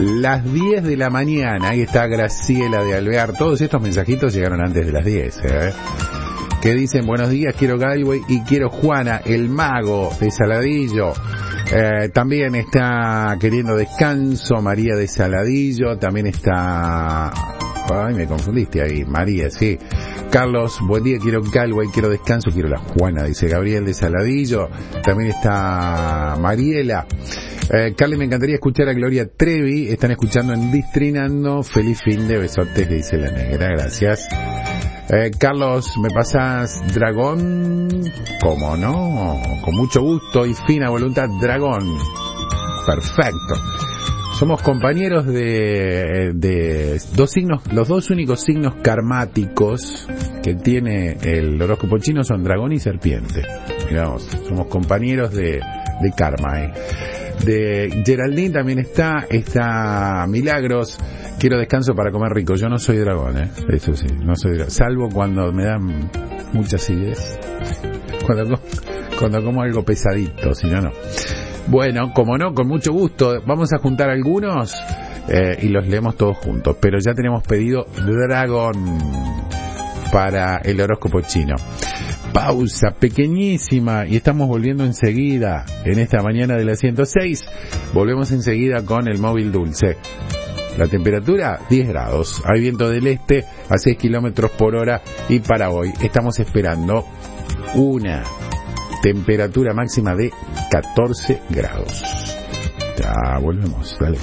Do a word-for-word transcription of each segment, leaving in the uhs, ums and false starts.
Las diez de la mañana, ahí está Graciela de Alvear. Todos estos mensajitos llegaron antes de las diez, ¿eh? Que dicen, buenos días, quiero Galway y quiero Juana, el mago de Saladillo. Eh, también está queriendo descanso María de Saladillo. También está... Ay, me confundiste ahí, María, sí. Carlos, buen día, quiero Galway, quiero descanso, quiero la Juana, dice Gabriel de Saladillo. También está Mariela. Eh, Carly, me encantaría escuchar a Gloria Trevi. Están escuchando en Distrinando. Feliz fin de besotes, dice la negra, gracias. Eh, Carlos, ¿me pasas Dragón? ¿Cómo no? Con mucho gusto y fina voluntad, Dragón. Perfecto. Somos compañeros de, de dos signos, los dos únicos signos karmáticos que tiene el horóscopo chino son dragón y serpiente. Miramos, somos compañeros de, de karma, ¿eh? De Geraldine también está, está Milagros. Quiero descanso para comer rico. Yo no soy dragón, ¿eh? Eso sí, no soy dragón. Salvo cuando me dan muchas ideas. Cuando, cuando como algo pesadito, si no, no. Bueno, como no, con mucho gusto. Vamos a juntar algunos eh, y los leemos todos juntos. Pero ya tenemos pedido dragón para el horóscopo chino. Pausa pequeñísima y estamos volviendo enseguida en esta mañana de la ciento seis. Volvemos enseguida con el móvil dulce. La temperatura diez grados, hay viento del este a seis kilómetros por hora y para hoy estamos esperando una temperatura máxima de catorce grados. Ya volvemos, dale.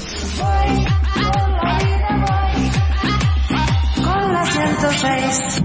Con la ciento seis.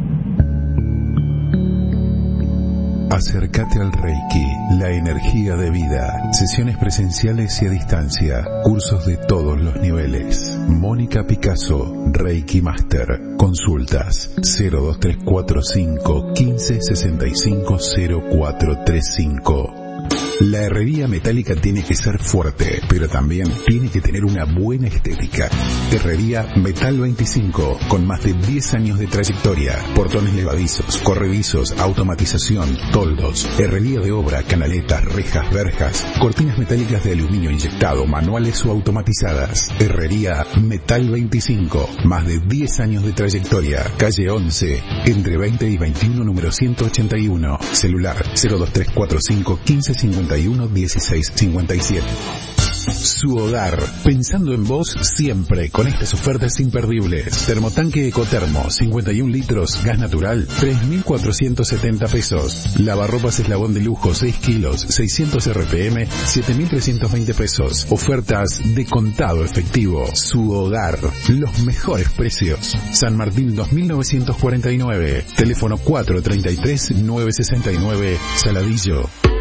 Acércate al Reiki, la energía de vida, sesiones presenciales y a distancia, cursos de todos los niveles. Mónica Picasso, Reiki Master, consultas cero dos tres cuatro cinco uno cinco seis cinco cero cuatro tres cinco. La herrería metálica tiene que ser fuerte, pero también tiene que tener una buena estética. Herrería Metal veinticinco, con más de diez años de trayectoria. Portones levadizos, corredizos, automatización, toldos, herrería de obra, canaletas, rejas, verjas, cortinas metálicas de aluminio inyectado, manuales o automatizadas. Herrería Metal veinticinco, más de diez años de trayectoria. Calle once, entre veinte y veintiuno, número ciento ochenta y uno. Celular cero dos tres cuatro cinco uno cinco cincuenta y uno dieciséis cincuenta y siete. Su hogar, pensando en vos siempre con estas ofertas imperdibles. Termotanque Ecotermo, cincuenta y un litros, gas natural, tres mil cuatrocientos setenta pesos. Lavarropas eslabón de lujo, seis kilos, seiscientos R P M, siete mil trescientos veinte pesos. Ofertas de contado efectivo. Su hogar, los mejores precios. San Martín dos mil novecientos cuarenta y nueve, teléfono cuatro treinta y tres nueve sesenta y nueve, Saladillo.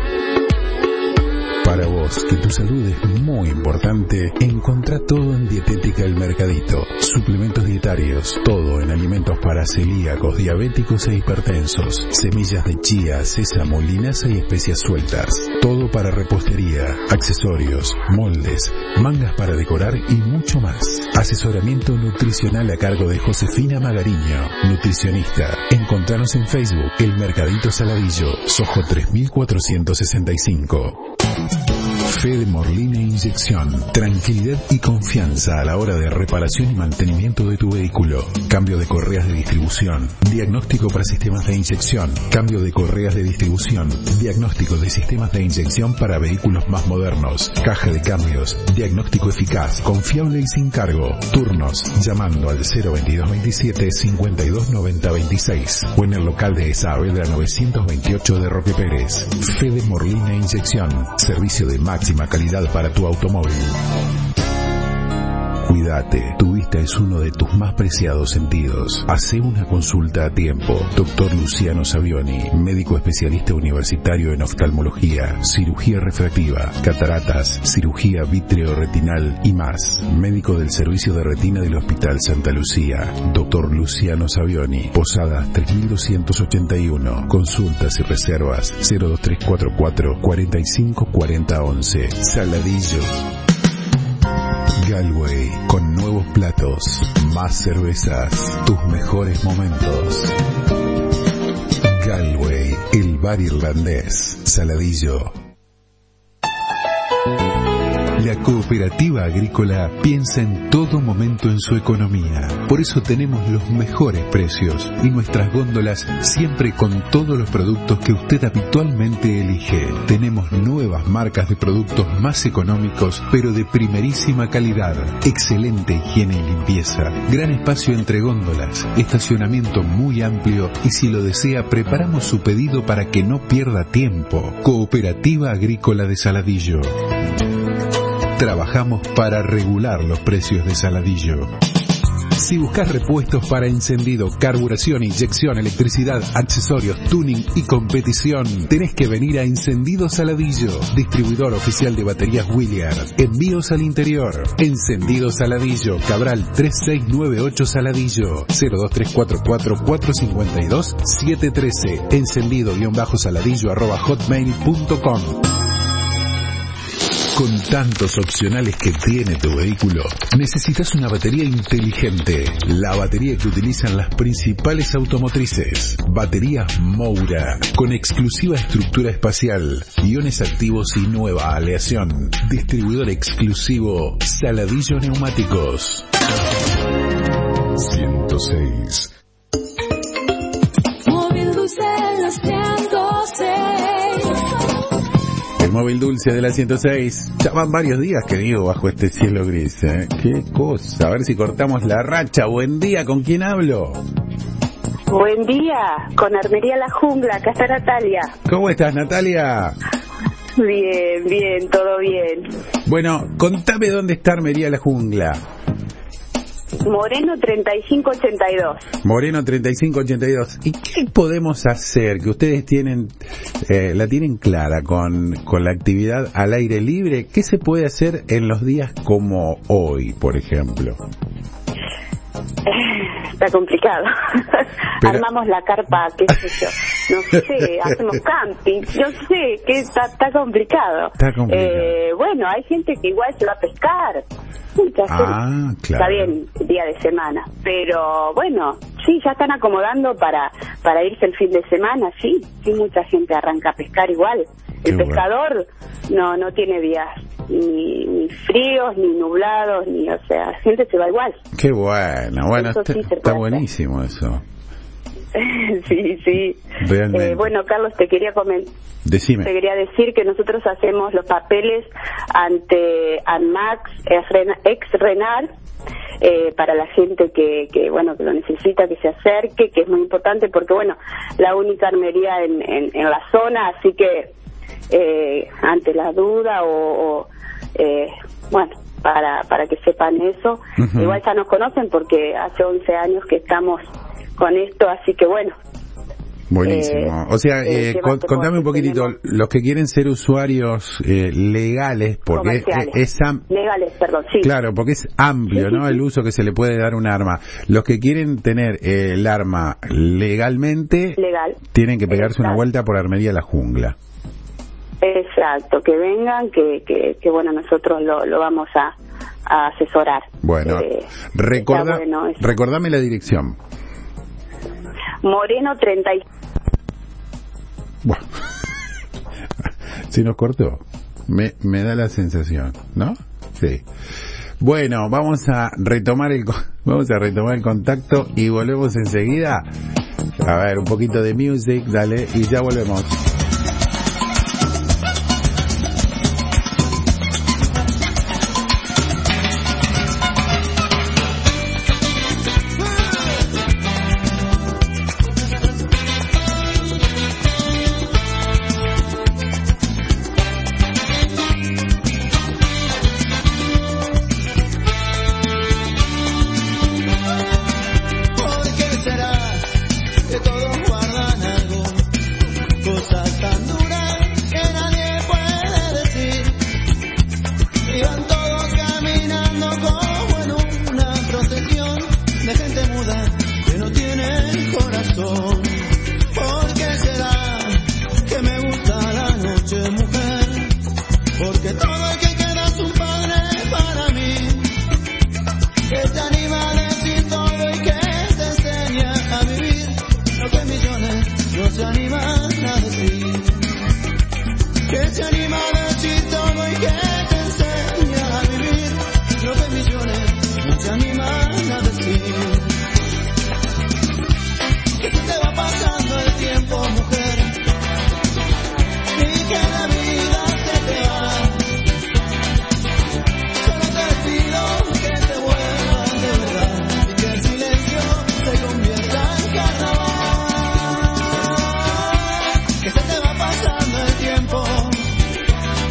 Para vos, que tu salud es muy importante, encontrá todo en Dietética El Mercadito. Suplementos dietarios, todo en alimentos para celíacos, diabéticos e hipertensos. Semillas de chía, sésamo, linaza y especias sueltas. Todo para repostería, accesorios, moldes, mangas para decorar y mucho más. Asesoramiento nutricional a cargo de Josefina Magariño, nutricionista. Encontranos en Facebook, El Mercadito Saladillo, Sojo tres mil cuatrocientos sesenta y cinco. Fede Morlina Inyección. Tranquilidad y confianza a la hora de reparación y mantenimiento de tu vehículo. Cambio de correas de distribución. Diagnóstico para sistemas de inyección. Cambio de correas de distribución. Diagnóstico de sistemas de inyección para vehículos más modernos. Caja de cambios. Diagnóstico eficaz, confiable y sin cargo. Turnos. Llamando al cero veintidós veintisiete cincuenta y dos noventa veintiséis. O en el local de Saavedra novecientos veintiocho de Roque Pérez. Fede Morlina Inyección. Servicio de máxima calidad para tu automóvil. Cuídate, tu vista es uno de tus más preciados sentidos. Hacé una consulta a tiempo. Doctor Luciano Savioni, médico especialista universitario en oftalmología, cirugía refractiva, cataratas, cirugía vitreoretinal y más. Médico del servicio de retina del Hospital Santa Lucía. Doctor Luciano Savioni, Posadas tres mil doscientos ochenta y uno. Consultas y reservas cero dos tres cuatro cuatro cuarenta y cinco cuarenta once. Saladillo. Galway, con nuevos platos, más cervezas, tus mejores momentos. Galway, el bar irlandés, Saladillo. La Cooperativa Agrícola piensa en todo momento en su economía. Por eso tenemos los mejores precios y nuestras góndolas siempre con todos los productos que usted habitualmente elige. Tenemos nuevas marcas de productos más económicos, pero de primerísima calidad. Excelente higiene y limpieza. Gran espacio entre góndolas. Estacionamiento muy amplio y si lo desea, preparamos su pedido para que no pierda tiempo. Cooperativa Agrícola de Saladillo. Trabajamos para regular los precios de Saladillo. Si buscas repuestos para encendido, carburación, inyección, electricidad, accesorios, tuning y competición, tenés que venir a Encendido Saladillo, distribuidor oficial de baterías Williard. Envíos al interior. Encendido Saladillo, Cabral tres seis nueve ocho Saladillo, cero dos tres cuatro cuatro cuatro cinco dos siete uno tres. Encendido-saladillo arroba hotmail punto com. Con tantos opcionales que tiene tu vehículo, necesitas una batería inteligente. La batería que utilizan las principales automotrices. Baterías Moura, con exclusiva estructura espacial, iones activos y nueva aleación. Distribuidor exclusivo Saladillo Neumáticos. ciento seis. Móvil dulce de la ciento seis. El móvil dulce de la ciento seis. Ya van varios días que digo bajo este cielo gris, ¿eh? Qué cosa. A ver si cortamos la racha. Buen día, ¿con quién hablo? Buen día, con Armería La Jungla, acá está Natalia. ¿Cómo estás, Natalia? Bien, bien, todo bien. Bueno, contame dónde está Armería La Jungla. Moreno treinta y cinco ochenta y dos. Moreno treinta y cinco ochenta y dos. ¿Y qué podemos hacer? Que ustedes tienen, eh, la tienen clara con, con la actividad al aire libre. ¿Qué se puede hacer en los días como hoy, por ejemplo? Está complicado. Pero... Armamos la carpa, qué sé yo. No sé, hacemos camping. Yo sé que está, está complicado. Está complicado. Eh, bueno, hay gente que igual se va a pescar. Mucha ah, gente. Claro. Está bien, día de semana. Pero bueno, sí, ya están acomodando para para irse el fin de semana, sí. Sí, mucha gente arranca a pescar igual. Qué el pescador bueno. no no tiene días ni, ni fríos, ni nublados, ni, o sea, la gente se va igual. Qué bueno, bueno, eso está, sí está buenísimo eso. Sí, sí. Realmente. Eh, bueno, Carlos, te quería comentar. Decime. Te quería decir que nosotros hacemos los papeles ante ANMAX, ex RENAR, eh, para la gente que, que, bueno, que lo necesita, que se acerque, que es muy importante porque, bueno, la única armería en, en, en la zona, así que eh, ante la duda o, o eh, bueno, para, para que sepan eso. Uh-huh. Igual ya nos conocen porque hace once años que estamos con esto, así que bueno. Buenísimo. Eh, o sea, eh, eh, con, contame un poquitito, tenemos? Los que quieren ser usuarios eh, legales, porque es, es am- legales, perdón, sí. Claro, porque es amplio, sí, ¿no? Sí, el uso que se le puede dar a un arma. Los que quieren tener eh, el arma legalmente, legal, tienen que pegarse Exacto. una vuelta por Armería La Jungla. Exacto, que vengan, que, que, que bueno, nosotros lo, lo vamos a, a asesorar. Bueno, eh, recorda, bueno recordame la dirección. Moreno treinta y... Bueno, se nos cortó. Me, me da la sensación, ¿no? Sí. Bueno, vamos a retomar el vamos a retomar el contacto y volvemos enseguida. A ver, un poquito de music, dale, y ya volvemos. Que todos guardan algo, cosas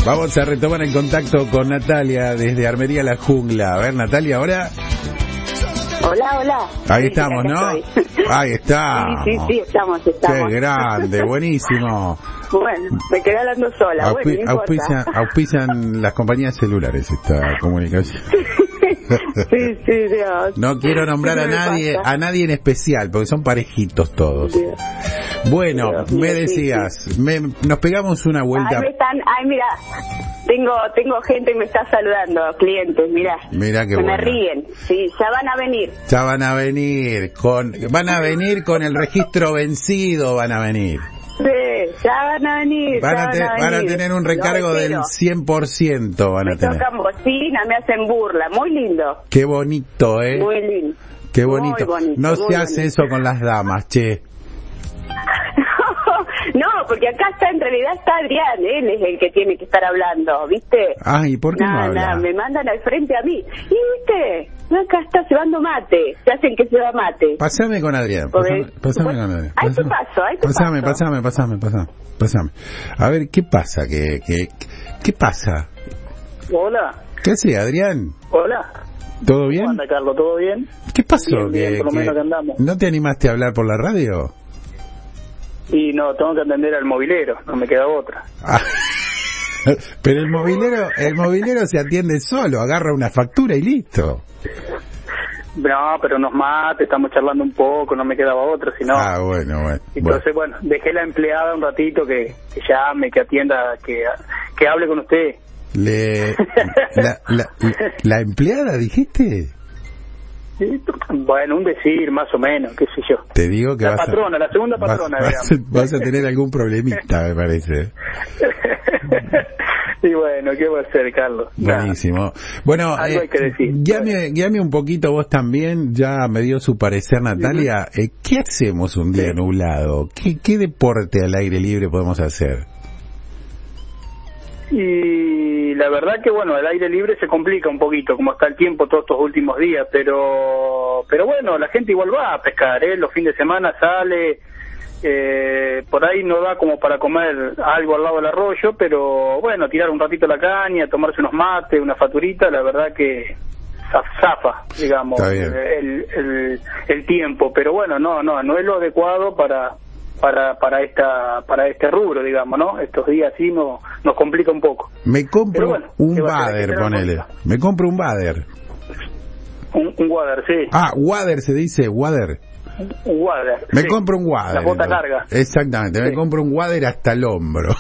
Vamos a retomar el contacto con Natalia desde Armería La Jungla. A ver, Natalia, ahora. Hola, hola. Ahí Sí, estamos, ¿no? estoy. Ahí estamos. Sí, sí, sí, estamos, estamos. Qué grande, buenísimo. Bueno, me quedé hablando sola. Auspi- bueno, no auspician, auspician las compañías celulares esta comunicación. Sí, sí, Dios. No quiero nombrar a ¿Qué me nadie, pasa? a nadie en especial, porque son parejitos todos. Dios. Bueno, Dios me mío, sí, decías, me, nos pegamos una vuelta. Ay, me están, ay, mira, tengo, tengo gente que me está saludando, clientes, mira. Mira qué Se bueno. me ríen, sí, ya van a venir. Ya van a venir con, van a venir con el registro vencido, van a venir. Sí, ya van a venir. Van ya a, te- van a, van a venir. tener un recargo Los del espero. cien por ciento, van a Me tener. tocan bocina, me hacen burla, muy lindo, Qué bonito, ¿eh? muy lindo. Qué bonito. Muy bonito, No muy se hace bonito. eso con las damas, che. No, porque acá está, en realidad está Adrián, él es el que tiene que estar hablando, ¿viste? Ay, ¿por qué no, No, habla? no, me mandan al frente a mí. Y viste, acá está cebando mate, se hacen que se va mate. Pasame con Adrián. Porque- Pasame, pasame con Adrián. Ahí te Pasame. paso, ahí te Pasame, paso. pasame, pasame, pasame, pasame. A ver, ¿qué pasa? ¿Qué, qué, qué pasa? Hola, ¿Qué hace, Adrián? hola. ¿Todo bien? ¿Cómo anda, Carlos? ¿Todo bien? ¿Qué pasó? Bien, bien, ¿Que- por lo que- menos que andamos. ¿No te animaste a hablar por la radio? Y no, tengo que atender al movilero, no me queda otra. Ah, pero el movilero, el movilero se atiende solo, agarra una factura y listo. No, pero nos mate, estamos charlando un poco, no me quedaba otra, sino... Ah, bueno, bueno. Entonces, bueno, dejé la empleada un ratito que, que llame, que atienda, que, que hable con usted. Le, la, la, la empleada, dijiste. Bueno, un decir, más o menos, qué sé yo. Te digo que La vas patrona, a, la segunda vas- patrona, vas, digamos. vas a tener algún problemita, me parece. Y bueno, ¿qué va a hacer, Carlos? Nada. Buenísimo. Bueno, Algo hay que decir. guíame, guíame un poquito vos también, ya me dio su parecer Natalia. Eh, ¿Qué hacemos un día Sí. nublado? ¿Qué, ¿Qué deporte al aire libre podemos hacer? Y la verdad que bueno, el aire libre se complica un poquito, como está el tiempo todos estos últimos días, pero pero bueno, la gente igual va a pescar, ¿eh? Los fines de semana sale, eh, por ahí no da como para comer algo al lado del arroyo, pero bueno, tirar un ratito la caña, tomarse unos mates, una faturita, la verdad que zaf- zafa, digamos, Está bien. el, el, el tiempo, pero bueno, no, no, no es lo adecuado para... para para esta para este rubro, digamos, ¿no? Estos días sí no, nos complica un poco. Me compro Pero bueno, un ¿qué va a hacer? Hay que Bader, tener ponele. cuenta. Me compro un Bader. Un, un water, sí. Ah, Wader se dice, Wader. Un water. Me sí. compro un Wader. La bota entonces. larga. Exactamente, me Sí. compro un Wader hasta el hombro.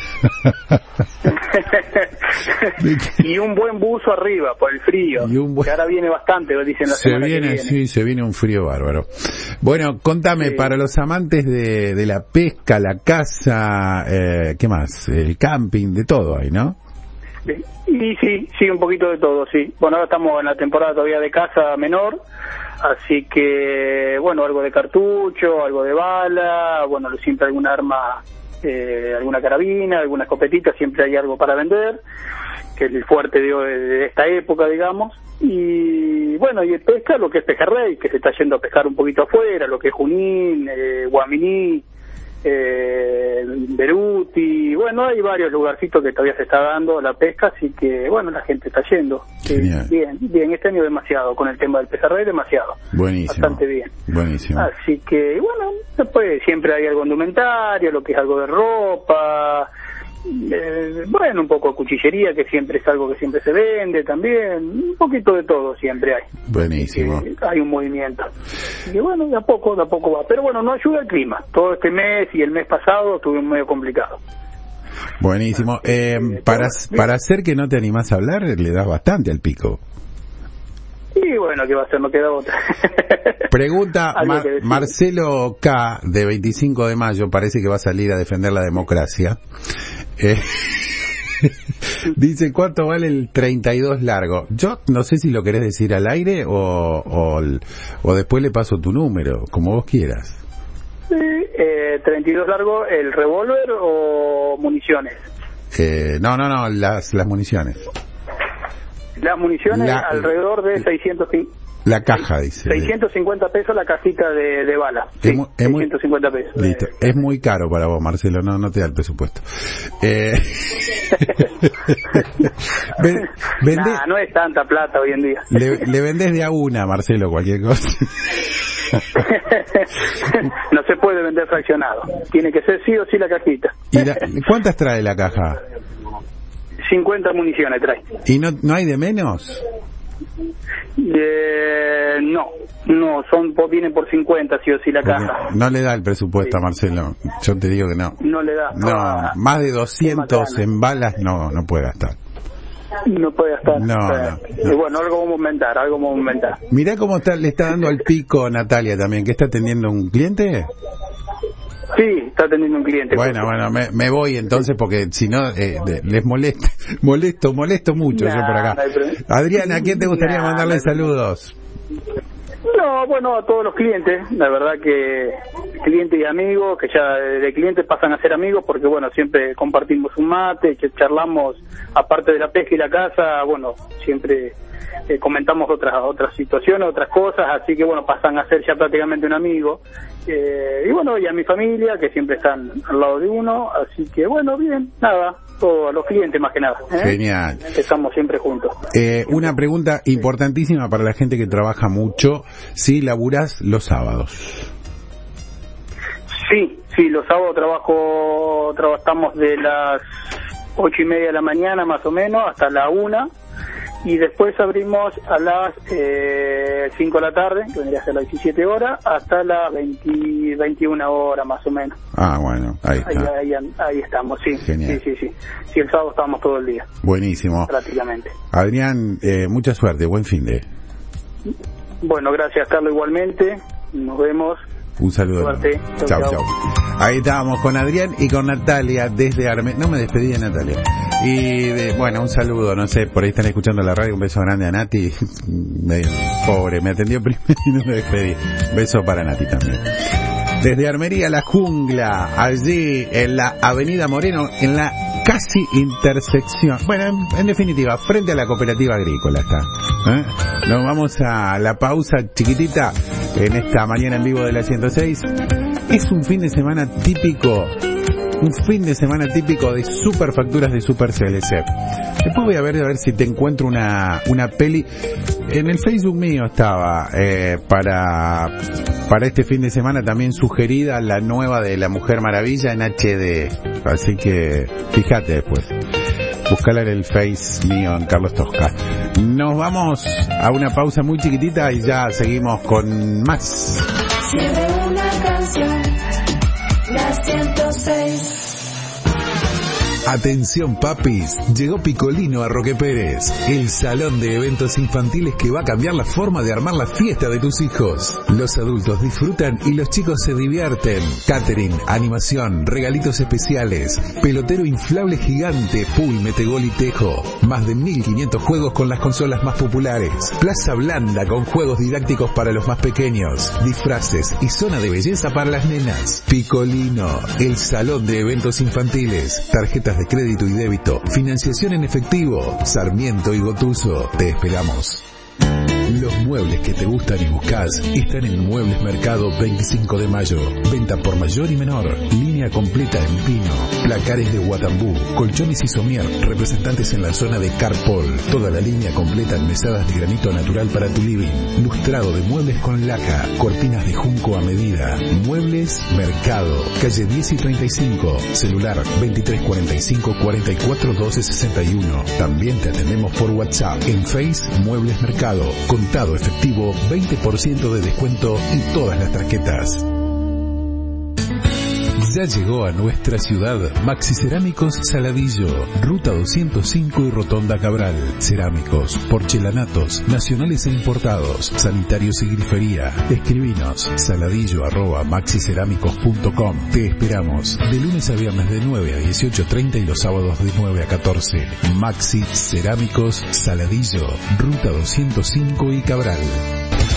Y un buen buzo arriba por el frío. Y un buen- Que ahora viene bastante, lo dicen la Se semana viene, que viene. sí, se viene un frío bárbaro. Bueno, contame, Sí. para los amantes de, de la pesca, la caza, eh, ¿qué más? El camping, de todo hay, ¿no? Y sí, sí, un poquito de todo, sí. Bueno, ahora estamos en la temporada todavía de caza menor, así que, bueno, algo de cartucho, algo de bala, bueno, siempre alguna arma, eh, alguna carabina, alguna escopetita, siempre hay algo para vender, que es el fuerte de, de esta época, digamos. Y bueno, y el pesca, lo que es pejerrey, que se está yendo a pescar un poquito afuera, lo que es Junín, eh, Guaminí, eh, Beruti, bueno, hay varios lugarcitos que todavía se está dando la pesca, así que bueno, la gente está yendo. Sí, Genial. bien, bien, este año demasiado, con el tema del pejerrey demasiado. Buenísimo. Bastante bien. Buenísimo. Así que bueno, después siempre hay algo indumentario, lo que es algo de ropa, eh, bueno, un poco de cuchillería, que siempre es algo que siempre se vende también, un poquito de todo siempre hay. Buenísimo. Eh, hay un movimiento. Y bueno, de a poco, de a poco va. Pero bueno, no ayuda el clima. Todo este mes y el mes pasado estuvo medio complicado. Buenísimo. Eh, Eh, para, todo- para hacer que no te animás a hablar, le das bastante al pico. Y bueno, ¿qué va a hacer? No queda otra. Pregunta Algo Mar- que decir. Marcelo K, de veinticinco de mayo, parece que va a salir a defender la democracia. Eh, dice, ¿cuánto vale el treinta y dos largo? Yo no sé si lo querés decir al aire o, o, o después le paso tu número, como vos quieras. Sí, eh, treinta y dos largo, ¿el revólver o municiones? Eh, no, no, no, las, las municiones. Las municiones La- alrededor de seiscientos, La caja, dice. seiscientos cincuenta pesos la cajita de, de bala. Es Sí, muy, es muy, seiscientos cincuenta pesos. Listo. Es muy caro para vos, Marcelo, no, no te da el presupuesto. Eh... Vende... Nah, no es tanta plata hoy en día. Le, le vendés de a una, Marcelo, cualquier cosa. No se puede vender fraccionado. Tiene que ser sí o sí la cajita. ¿Y la, cuántas trae la caja? cincuenta municiones trae. ¿Y no, no hay de menos? Eh, no, no, son vienen por cincuenta sí o sí la Porque caja. no le da el presupuesto Sí. a Marcelo. Yo te digo que no. No le da. No, Ah, más de doscientos en balas no, no puede gastar. No puede gastar. No, O sea, no, y no. bueno, algo vamos a aumentar, algo vamos a aumentar. Mirá cómo está, le está dando al pico Natalia también, que está atendiendo un cliente. Sí, está atendiendo un cliente. Bueno, bueno, me, me voy entonces porque si no eh, de- les molesto, molesto, molesto mucho Nah, yo por acá. no hay problema. Adriana, ¿a quién te gustaría Nah, mandarle no hay problema. saludos? No, bueno, a todos los clientes, la verdad que clientes y amigos, que ya de clientes pasan a ser amigos porque, bueno, siempre compartimos un mate, que charlamos, aparte de la pesca y la caza, bueno, siempre eh, comentamos otras otras situaciones, otras cosas, así que, bueno, pasan a ser ya prácticamente un amigo. Eh, y, bueno, y a mi familia, que siempre están al lado de uno, así que, bueno, bien, nada, todo a los clientes más que nada. ¿eh? Genial. Estamos siempre juntos. Eh, una pregunta importantísima para la gente que trabaja mucho, si laburás los sábados. Sí, sí, los sábados trabajo, trabajamos de las ocho y media de la mañana más o menos hasta la una y después abrimos a las eh, cinco de la tarde, que vendría a ser las diecisiete horas, hasta las veinte, veintiuna horas más o menos. Ah, bueno, ahí Ahí, está. ahí, ahí estamos, sí, Genial. sí, sí, sí. Sí, el sábado estábamos todo el día, Buenísimo. prácticamente. Adrián, eh, mucha suerte, buen fin de. Bueno, gracias, Carlos, igualmente. Nos vemos. Un saludo. Suerte. Chau, Chau, chau. chau. Ahí estábamos con Adrián y con Natalia desde Arme... No me despedí de Natalia. Y de, bueno, un saludo, no sé, por ahí están escuchando la radio, un beso grande a Nati. Medio pobre, me atendió primero y no me despedí. Beso para Nati también. Desde Armería La Jungla, allí en la Avenida Moreno, en la casi intersección. Bueno, en, en definitiva, frente a la cooperativa agrícola está. ¿Eh? Nos vamos a la pausa chiquitita en esta mañana en vivo de la ciento seis. Es un fin de semana típico, un fin de semana típico de super facturas de Super C L C. Después voy a ver a ver si te encuentro una una peli. En el Facebook mío estaba eh, para para este fin de semana también sugerida la nueva de La Mujer Maravilla en H D. Así que fíjate después. Buscala en el Face mío, en Carlos Tosca. Nos vamos a una pausa muy chiquitita y ya seguimos con más. Cierre una canción, la ciento seis. Atención papis, llegó Picolino a Roque Pérez, el salón de eventos infantiles que va a cambiar la forma de armar la fiesta de tus hijos. Los adultos disfrutan y los chicos se divierten. Catering, animación, regalitos especiales, pelotero inflable gigante, pool, metegol y tejo. Más de mil quinientos juegos con las consolas más populares. Plaza blanda con juegos didácticos para los más pequeños. Disfraces y zona de belleza para las nenas. Picolino, el salón de eventos infantiles. Tarjetas de crédito y débito, financiación en efectivo, Sarmiento y Gotuso. Te esperamos. Los muebles que te gustan y buscas están en Muebles Mercado veinticinco de mayo. Venta por mayor y menor. Línea completa en pino. Placares de Guatambú. Colchones y somier. Representantes en la zona de Carpol. Toda la línea completa en mesadas de granito natural para tu living. Lustrado de muebles con laca. Cortinas de junco a medida. Muebles Mercado. Calle diez y treinta y cinco. Celular veintitrés cuarenta y cinco cuarenta y cuatro doce sesenta y uno. También te atendemos por WhatsApp. En Face Muebles Mercado. Contado efectivo, veinte por ciento de descuento y todas las tarjetas. Ya llegó a nuestra ciudad Maxi Cerámicos Saladillo, Ruta doscientos cinco y Rotonda Cabral. Cerámicos, porcelanatos, nacionales e importados, sanitarios y grifería. Escribinos saladillo arroba maxicerámicos punto com. Te esperamos de lunes a viernes de nueve a dieciocho treinta y los sábados de nueve a catorce. Maxi Cerámicos Saladillo, Ruta doscientos cinco y Cabral.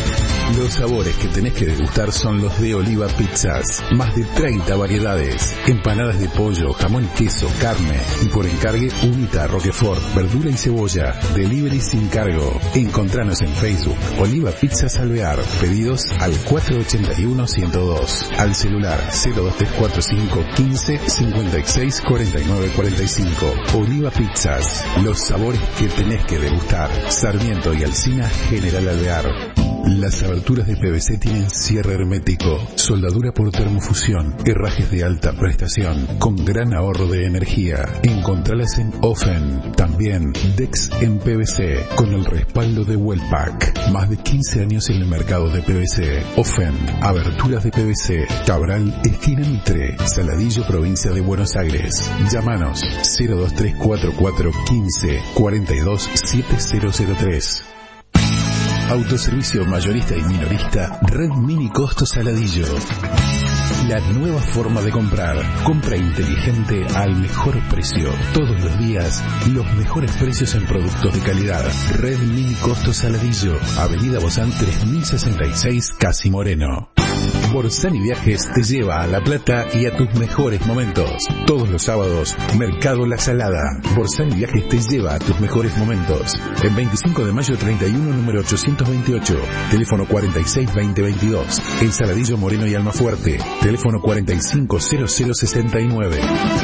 Los sabores que tenés que degustar son los de Oliva Pizzas. Más de treinta variedades. Empanadas de pollo, jamón y queso, carne. Y por encargue, humita, roquefort, verdura y cebolla. Delivery sin cargo. Encontranos en Facebook. Oliva Pizzas Alvear. Pedidos al cuatro ochenta y uno, ciento dos. Al celular cero dos tres cuatro cinco quince cincuenta y seis cuarenta y nueve cuarenta y cinco. Oliva Pizzas. Los sabores que tenés que degustar. Sarmiento y Alsina, General Alvear. Las aberturas de P V C tienen cierre hermético, soldadura por termofusión, herrajes de alta prestación, con gran ahorro de energía. Encontralas en Ofen. También Dex en P V C, con el respaldo de Wellpack. Más de quince años en el mercado de P V C. Ofen. Aberturas de P V C. Cabral, esquina Mitre, Saladillo, provincia de Buenos Aires. Llámanos cero dos tres cuatro cuatro quince cuarenta y dos siete cero cero tres. Autoservicio mayorista y minorista Red Mini Costo Saladillo. La nueva forma de comprar. Compra inteligente al mejor precio. Todos los días, los mejores precios en productos de calidad. Red Mini Costo Saladillo. Avenida Bozán tres mil sesenta y seis, Casi Moreno. Borsani Viajes te lleva a La Plata y a tus mejores momentos. Todos los sábados, Mercado La Salada. Borsani Viajes te lleva a tus mejores momentos. En veinticinco de mayo treinta y uno, número ochocientos veintiocho. Teléfono cuarenta y seis veinte veintidós. En Saladillo, Moreno y Almafuerte. Teléfono cuarenta y cinco cero cero sesenta y nueve.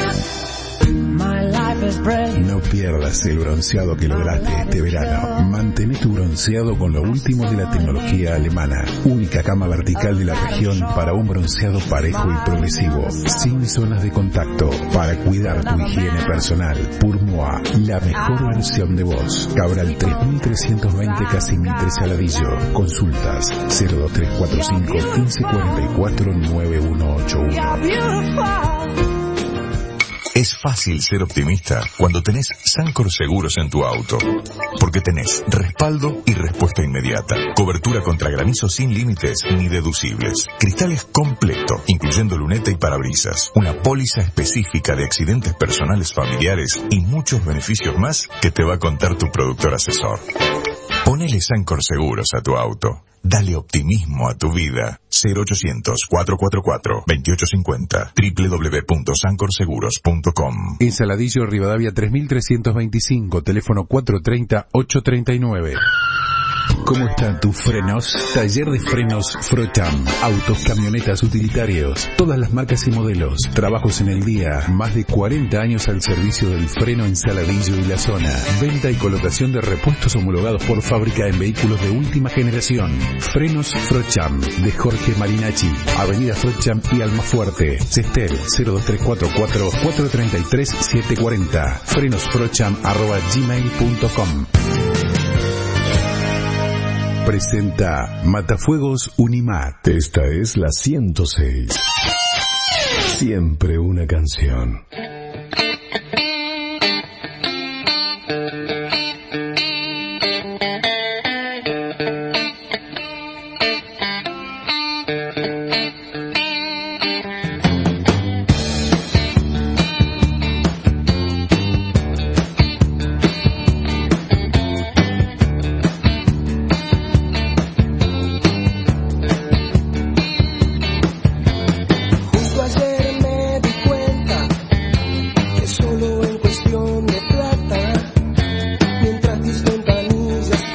No pierdas el bronceado que lograste este verano. Mantén tu bronceado con lo último de la tecnología alemana. Única cama vertical de la región para un bronceado parejo y progresivo, sin zonas de contacto, para cuidar tu higiene personal. Purmoa, la mejor versión de vos. Cabral tres mil trescientos veinte, Casi Mitre, Saladillo. Consultas cero dos tres cuatro cinco quince cuarenta y cuatro nueve uno ocho uno. Es fácil ser optimista cuando tenés Sancor Seguros en tu auto. Porque tenés respaldo y respuesta inmediata. Cobertura contra granizo sin límites ni deducibles. Cristales completo, incluyendo luneta y parabrisas. Una póliza específica de accidentes personales familiares y muchos beneficios más que te va a contar tu productor asesor. Ponele Sancor Seguros a tu auto. Dale optimismo a tu vida. cero ochocientos, cuatrocientos cuarenta y cuatro, veintiocho cincuenta. doble u doble u doble u punto sancor seguros punto com. En Saladillo, Rivadavia tres mil trescientos veinticinco. Teléfono cuatro tres cero, ocho tres nueve. ¿Cómo están tus frenos? Taller de frenos Frocham. Autos, camionetas, utilitarios. Todas las marcas y modelos. Trabajos en el día. Más de cuarenta años al servicio del freno en Saladillo y la zona. Venta y colocación de repuestos homologados por fábrica en vehículos de última generación. Frenos Frocham. De Jorge Marinacci. Avenida Frocham y Almafuerte. Cestel cero dos tres cuatro cuatro, cuatro tres tres, siete cuatro cero. frenosfrocham arroba gmail punto com. Presenta Matafuegos Unimat. Esta es la ciento seis. Siempre una canción. Solo en cuestión de plata, mientras mis ventanillas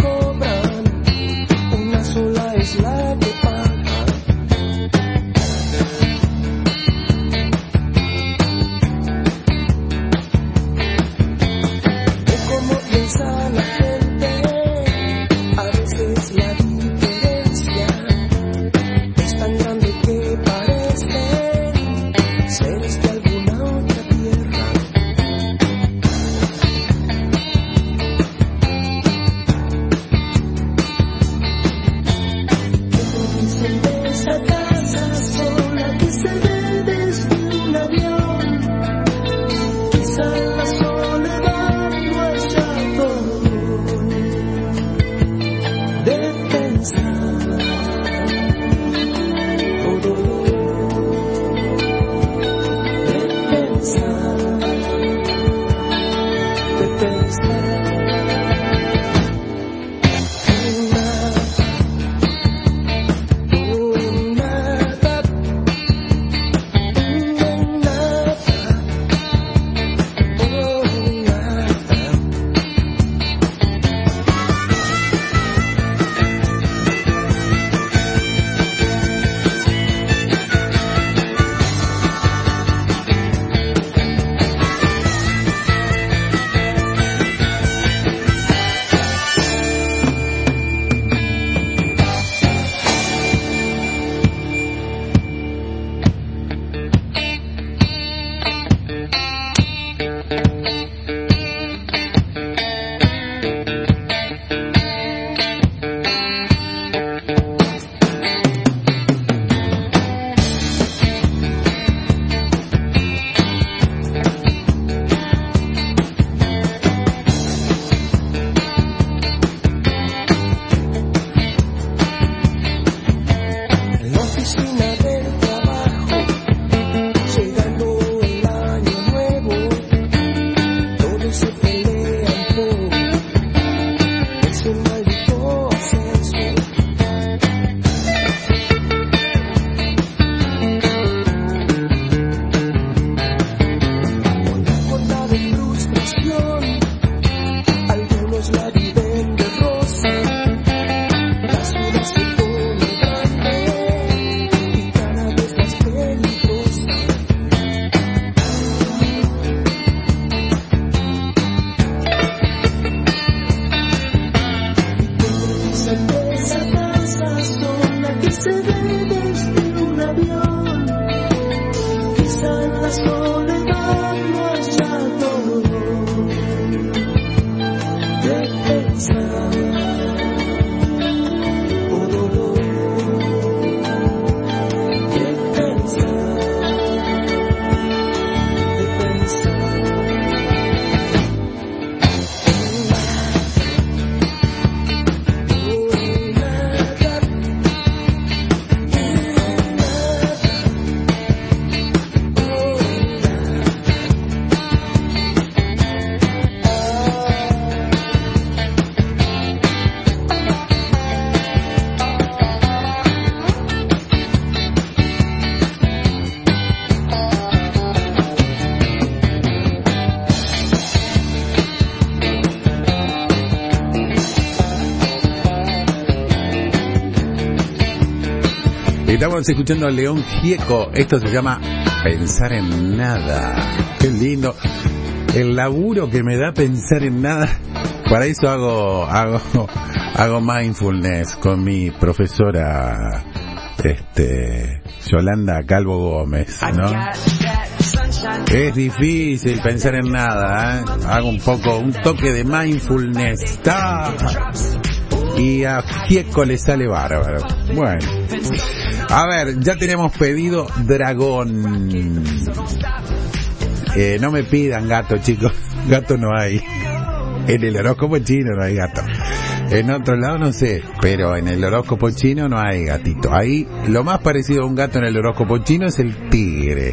Estamos escuchando a León Gieco. Esto se llama Pensar en Nada. Qué lindo. El laburo que me da pensar en nada. Para eso hago hago hago mindfulness con mi profesora este Yolanda Calvo Gómez, ¿no? Es difícil pensar en nada, ¿eh? Hago un poco, un toque de mindfulness. ¡Ah! Y a Gieco le sale bárbaro. Bueno. A ver, ya tenemos pedido dragón. Eh, no me pidan gato, chicos. Gato no hay. En el horóscopo chino no hay gato. En otro lado no sé, pero en el horóscopo chino no hay gatito. Ahí lo más parecido a un gato en el horóscopo chino es el tigre.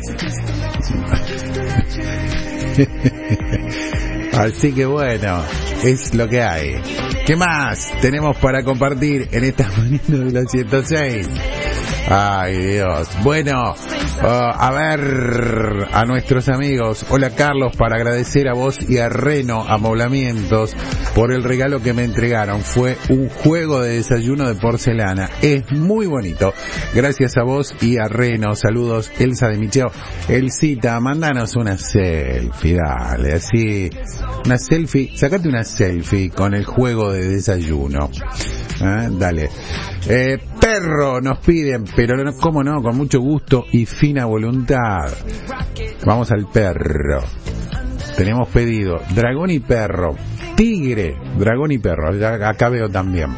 Así que bueno, es lo que hay. ¿Qué más tenemos para compartir en esta mañana de los ciento seis? Ay, Dios. Bueno, uh, a ver, a nuestros amigos. Hola, Carlos, para agradecer a vos y a Reno Amoblamientos por el regalo que me entregaron. Fue un juego de desayuno de porcelana. Es muy bonito. Gracias a vos y a Reno. Saludos, Elsa de Micheo. Elcita, mandanos una selfie, dale, así. Una selfie, sacate una selfie con el juego de desayuno. ¿Eh? Dale. Eh, perro nos piden, pero no, cómo no, con mucho gusto y fina voluntad. Vamos al perro. Tenemos pedido dragón y perro, tigre, dragón y perro. Acá veo también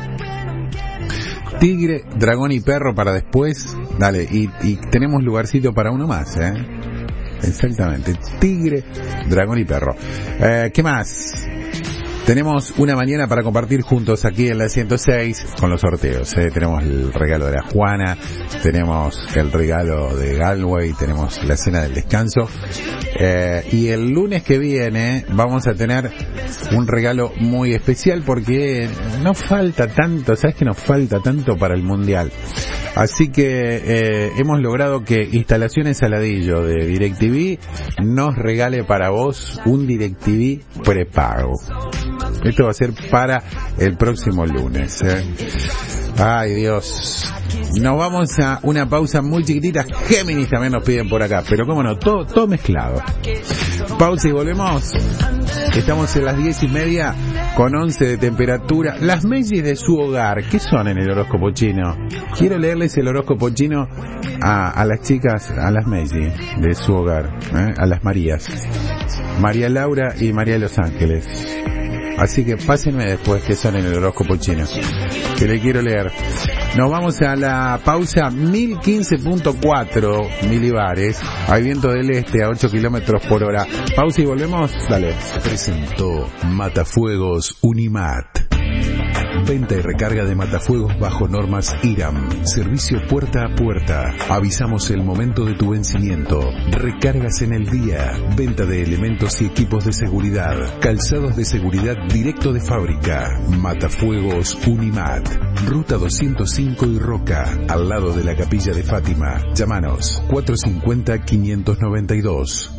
tigre, dragón y perro para después. Dale, y, y tenemos lugarcito para uno más, ¿eh? Exactamente, tigre, dragón y perro. Eh, ¿Qué más? Tenemos una mañana para compartir juntos aquí en la ciento seis con los sorteos, ¿eh? Tenemos el regalo de la Juana, tenemos el regalo de Galway, tenemos la cena del descanso, eh, y el lunes que viene vamos a tener un regalo muy especial porque no falta tanto, ¿sabes que nos falta tanto para el Mundial? Así que eh, hemos logrado que Instalaciones Saladillo de DirecTV nos regale para vos un DirecTV prepago. Esto va a ser para el próximo lunes, ¿eh? Ay, Dios. Nos vamos a una pausa muy chiquitita. Géminis también nos piden por acá, pero cómo no, todo, todo mezclado. Pausa y volvemos. Estamos en las diez y media con once de temperatura. Las Meiji de su hogar, ¿qué son en el horóscopo chino? Quiero leerles el horóscopo chino a, a las chicas, a las Meiji de su hogar, ¿eh? A las Marías. María Laura y María de los Ángeles. Así que pásenme después que son en el horóscopo chino, que le quiero leer. Nos vamos a la pausa. Mil quince punto cuatro milibares. Hay viento del este a ocho kilómetros por hora. Pausa y volvemos. Dale. Presentó Matafuegos Unimat. Venta y recarga de matafuegos bajo normas I R A M. Servicio puerta a puerta. Avisamos el momento de tu vencimiento. Recargas en el día. Venta de elementos y equipos de seguridad. Calzados de seguridad directo de fábrica. Matafuegos Unimat. Ruta doscientos cinco y Roca, al lado de la Capilla de Fátima. Llámanos cuatro cinco cero, quinientos noventa y dos.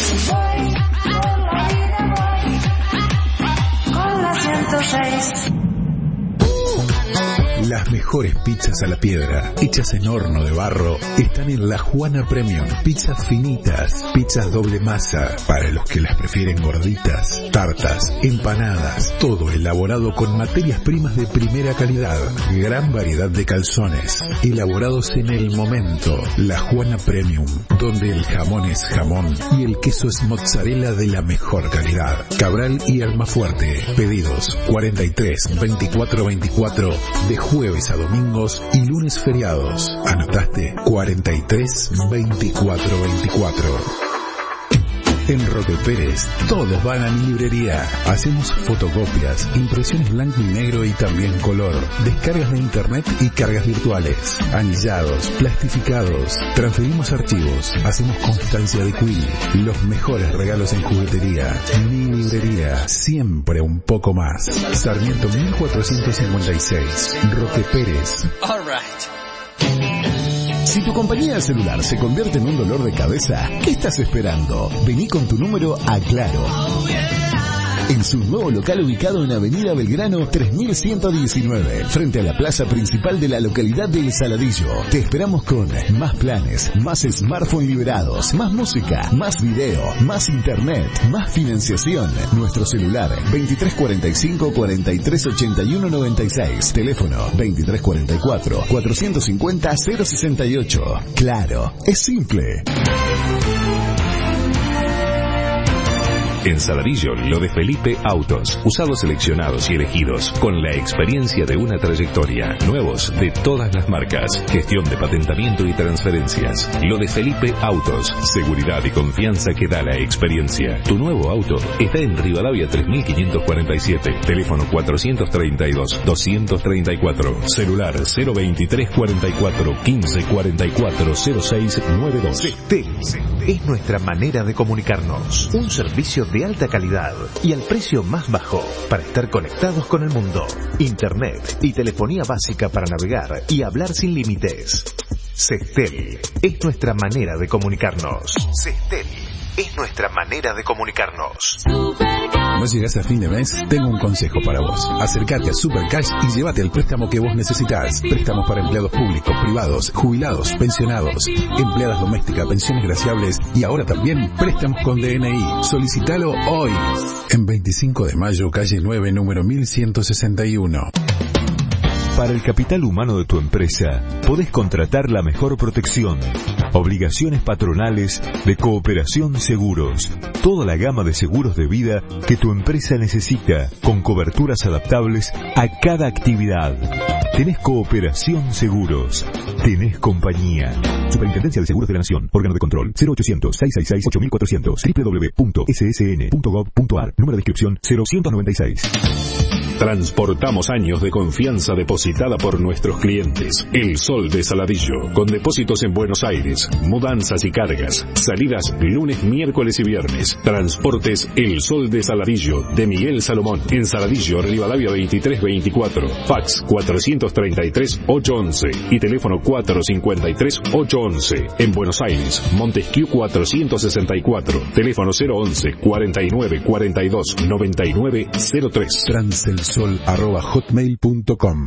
Con la ciento seis. Las mejores pizzas a la piedra, hechas en horno de barro, están en La Juana Premium. Pizzas finitas, pizzas doble masa, para los que las prefieren gorditas, tartas, empanadas, todo elaborado con materias primas de primera calidad. Gran variedad de calzones, elaborados en el momento. La Juana Premium, donde el jamón es jamón y el queso es mozzarella de la mejor calidad. Cabral y Almafuerte, pedidos cuarenta y tres, veinticuatro veinticuatro, de jueves a domingos y lunes feriados. ¿Anotaste? cuarenta y tres, veinticuatro veinticuatro. En Roque Pérez, todos van a mi librería. Hacemos fotocopias, impresiones blanco y negro y también color, descargas de internet y cargas virtuales, anillados, plastificados, transferimos archivos, hacemos constancia de quill, los mejores regalos en juguetería. Mi librería, siempre un poco más. Sarmiento mil cuatrocientos cincuenta y seis, Roque Pérez. All right. Si tu compañía de celular se convierte en un dolor de cabeza, ¿qué estás esperando? Vení con tu número a Claro. en su nuevo local ubicado en Avenida Belgrano tres mil ciento diecinueve, frente a la plaza principal de la localidad de El Saladillo. Te esperamos con más planes, más smartphone liberados, más música, más video, más internet, más financiación. Nuestro celular veintitrés cuarenta y cinco, cuarenta y tres ochenta y uno noventa y seis, teléfono veintitrés cuarenta y cuatro, cuatrocientos cincuenta, cero sesenta y ocho. Claro, es simple. En Saladillo, lo de Felipe Autos. Usados seleccionados y elegidos, con la experiencia de una trayectoria. Nuevos de todas las marcas. Gestión de patentamiento y transferencias. Lo de Felipe Autos. Seguridad y confianza que da la experiencia. Tu nuevo auto está en Rivadavia tres mil quinientos cuarenta y siete. Teléfono cuatrocientos treinta y dos, doscientos treinta y cuatro. Celular cero veintitrés cuarenta y cuatro, quince cuarenta y cuatro, cero seis noventa y dos. Cetel es nuestra manera de comunicarnos. Un servicio de alta calidad y al precio más bajo para estar conectados con el mundo. Internet y telefonía básica para navegar y hablar sin límites. Cetel es nuestra manera de comunicarnos. Cetel es nuestra manera de comunicarnos. ¿No llegas a fin de mes? Tengo un consejo para vos. Acércate a Supercash y llévate el préstamo que vos necesitas. Préstamos para empleados públicos, privados, jubilados, pensionados, empleadas domésticas, pensiones graciables y ahora también préstamos con D N I. Solicítalo hoy. En veinticinco de mayo, calle nueve, número mil ciento sesenta y uno. Para el capital humano de tu empresa, podés contratar la mejor protección. Obligaciones patronales de Cooperación Seguros. Toda la gama de seguros de vida que tu empresa necesita, con coberturas adaptables a cada actividad. Tenés Cooperación Seguros. Tenés compañía. Superintendencia de Seguros de la Nación. Órgano de control cero ochocientos, seiscientos sesenta y seis, ocho mil cuatrocientos. doble u doble u doble u punto ese ese ene punto gov punto a r. Número de inscripción cero ciento noventa y seis. Transportamos años de confianza depositada por nuestros clientes. El Sol de Saladillo, con depósitos en Buenos Aires, mudanzas y cargas, salidas lunes, miércoles y viernes. Transportes El Sol de Saladillo, de Miguel Salomón, en Saladillo, Rivadavia veintitrés veinticuatro, fax cuatrocientos treinta y tres, ochocientos once y teléfono cuatrocientos cincuenta y tres, ochocientos once. En Buenos Aires, Montesquieu cuatrocientos sesenta y cuatro, teléfono cero once, cuarenta y nueve, cuarenta y dos, noventa y nueve, cero tres. Transelsol arroba hotmail punto com.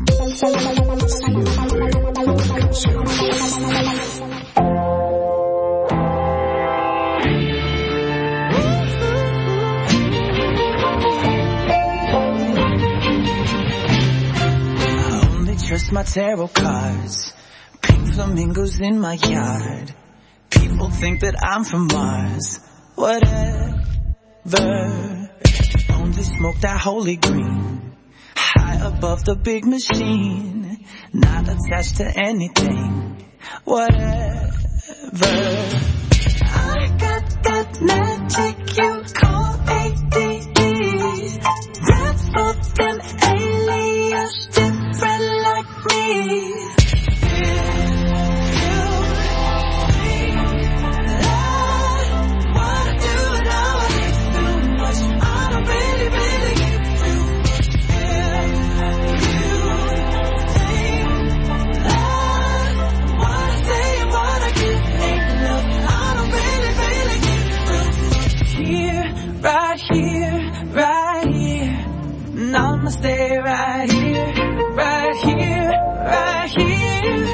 Siempre una canción. I only trust my tarot cards. Pink flamingos in my yard. People think that I'm from Mars. Whatever. Only smoke that holy green. High above the big machine, not attached to anything, whatever. I got that magic you call A D D. That's for them aliens different like me. Right here, right here, namaste, right here, right here, right here.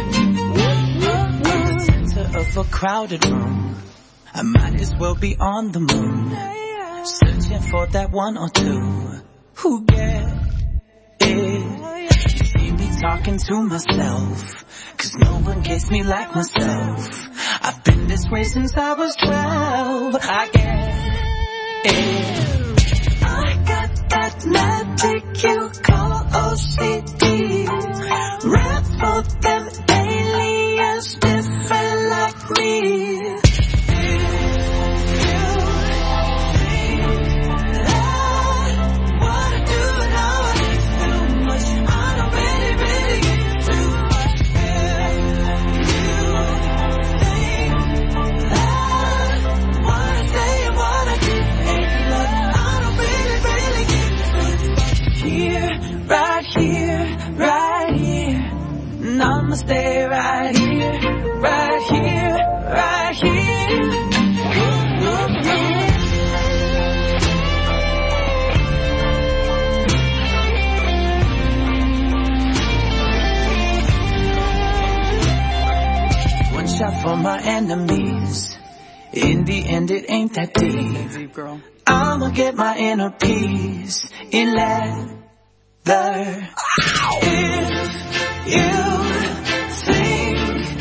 Center of a crowded room, I might as well be on the moon, searching for that one or two who get it. You see me talking to myself, cause no one gets me like myself. I've been this way since I was twelve, I get I got that magic you call O C D. Rap for them aliens different like me. Right here, right here, namaste, right here, right here, right here. for my enemies. In the end, it ain't that deep. I'ma get my inner peace in leather. If you think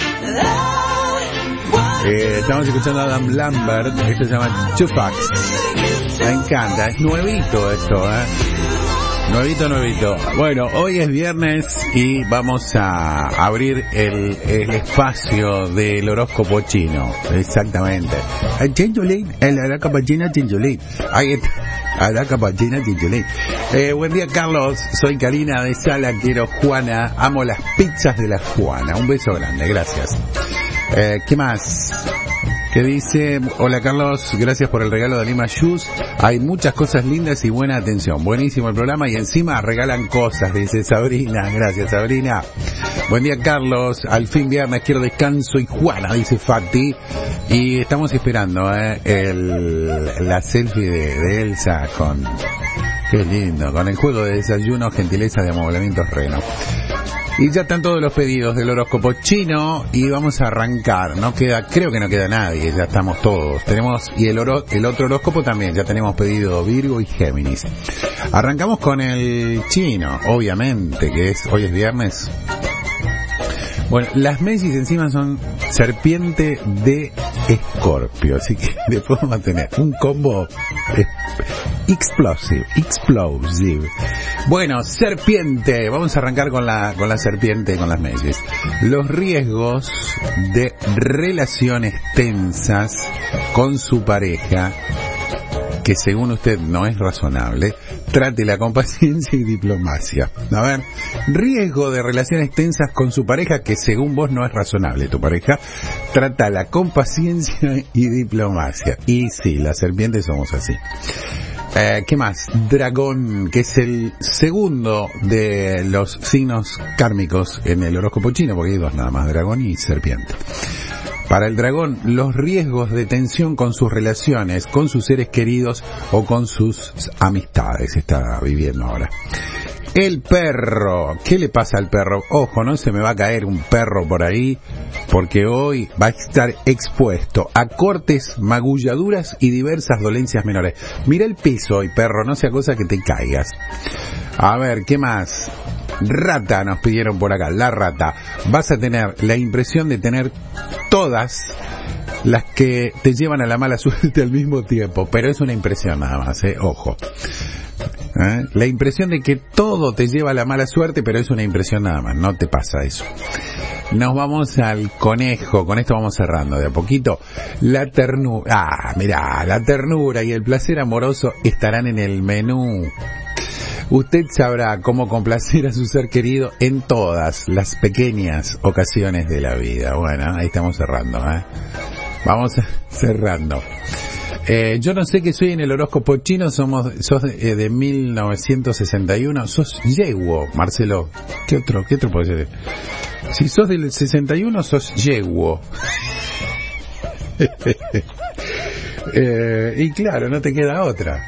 that eh, estamos escuchando a Adam Lambert. Esto se llama Chupax. Me encanta, es nuevito esto, ¿eh? Nuevito, nuevito. Bueno, hoy es viernes y vamos a abrir el, el espacio del horóscopo chino. Exactamente. El Chinchulín, el horóscopo chino Chinchulín. Ahí está. Horóscopo chino Chinchulín. Eh, buen día, Carlos. Soy Karina de Sala, quiero Juana. Amo las pizzas de la Juana. Un beso grande, gracias. Eh, ¿Qué más? Que dice, hola Carlos, gracias por el regalo de Lima Shoes, hay muchas cosas lindas y buena atención, buenísimo el programa y encima regalan cosas, dice Sabrina, gracias Sabrina. Buen día Carlos, al fin viernes quiero descanso y Juana, dice Fati, y estamos esperando eh, el, la selfie de, de Elsa con, qué lindo, con el juego de desayuno, gentileza de amoblamientos Reno. Y ya están todos los pedidos del horóscopo chino y vamos a arrancar. No queda, creo que no queda nadie, ya estamos todos. Tenemos, y el oro, el otro horóscopo también, ya tenemos pedido Virgo y Géminis. Arrancamos con el chino, obviamente, que es, hoy es viernes. Bueno, las Messis encima son serpiente de Escorpio, así que después vamos a tener un combo explosive, explosive. Bueno, serpiente, vamos a arrancar con la con la serpiente, con las Messis. Los riesgos de relaciones tensas con su pareja, que según usted no es razonable, trátela con paciencia y diplomacia. A ver, riesgo de relaciones tensas con su pareja, que según vos no es razonable, tu pareja, trátala con paciencia y diplomacia. Y sí, las serpientes somos así. Eh, ¿Qué más? Dragón, que es el segundo de los signos kármicos en el horóscopo chino, porque hay dos nada más, dragón y serpiente. Para el dragón, los riesgos de tensión con sus relaciones, con sus seres queridos o con sus amistades, está viviendo ahora. El perro, ¿qué le pasa al perro? Ojo, no se me va a caer un perro por ahí, porque hoy va a estar expuesto a cortes, magulladuras y diversas dolencias menores. Mira el piso hoy, perro, no sea cosa que te caigas. A ver, ¿qué más? Rata, nos pidieron por acá, la rata. Vas a tener la impresión de tener todas las que te llevan a la mala suerte al mismo tiempo, pero es una impresión nada más, eh, ojo. ¿Eh? La impresión de que todo te lleva a la mala suerte, pero es una impresión nada más, no te pasa eso. Nos vamos al conejo, con esto vamos cerrando de a poquito. La ternura, ah, mirá, la ternura y el placer amoroso estarán en el menú. Usted sabrá cómo complacer a su ser querido en todas las pequeñas ocasiones de la vida. Bueno, ahí estamos cerrando, ¿eh? Vamos cerrando. Eh, yo no sé qué soy en el horóscopo chino, somos, sos de, eh, de mil novecientos sesenta y uno, sos Yeguo, Marcelo. ¿Qué otro, qué otro puede ser? Si sos del sesenta y uno, sos Yeguo. eh, y claro, no te queda otra.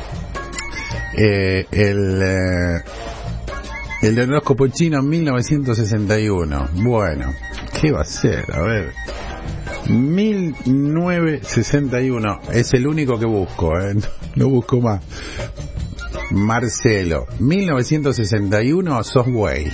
Eh, el, eh, el horóscopo chino mil novecientos sesenta y uno. Bueno, ¿qué va a ser? A ver. mil novecientos sesenta y uno es el único que busco, ¿eh? No, no busco más. Marcelo, mil novecientos sesenta y uno, sos güey.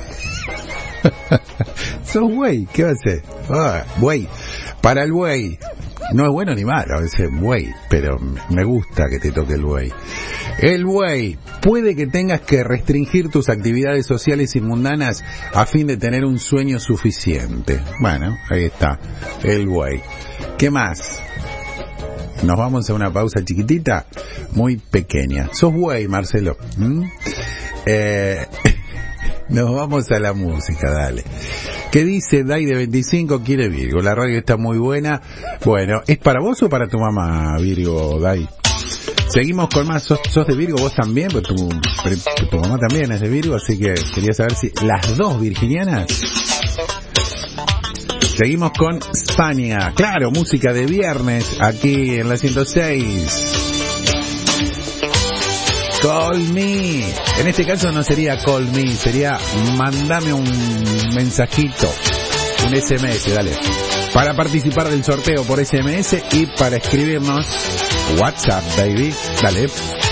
Sos güey, ¿qué va a ser? Ah, güey. Para el güey, no es bueno ni malo, es güey, pero me gusta que te toque el güey. El buey, puede que tengas que restringir tus actividades sociales y mundanas a fin de tener un sueño suficiente. Bueno, ahí está, el buey. ¿Qué más? Nos vamos a una pausa chiquitita, muy pequeña. ¿Sos buey, Marcelo? ¿Mm? Eh, nos vamos a la música, dale. ¿Qué dice Dai de veinticinco? Quiere Virgo, la radio está muy buena. Bueno, ¿es para vos o para tu mamá, Virgo, Dai? Seguimos con más. ¿Sos, sos de Virgo vos también? Pues tu, tu mamá también es de Virgo, así que quería saber si las dos virginianas. Seguimos con España. Claro, música de viernes aquí en la ciento seis. Call me. En este caso no sería call me, sería mandame un mensajito, un S M S, dale. para participar del sorteo por S M S y para escribirnos WhatsApp, baby. Dale.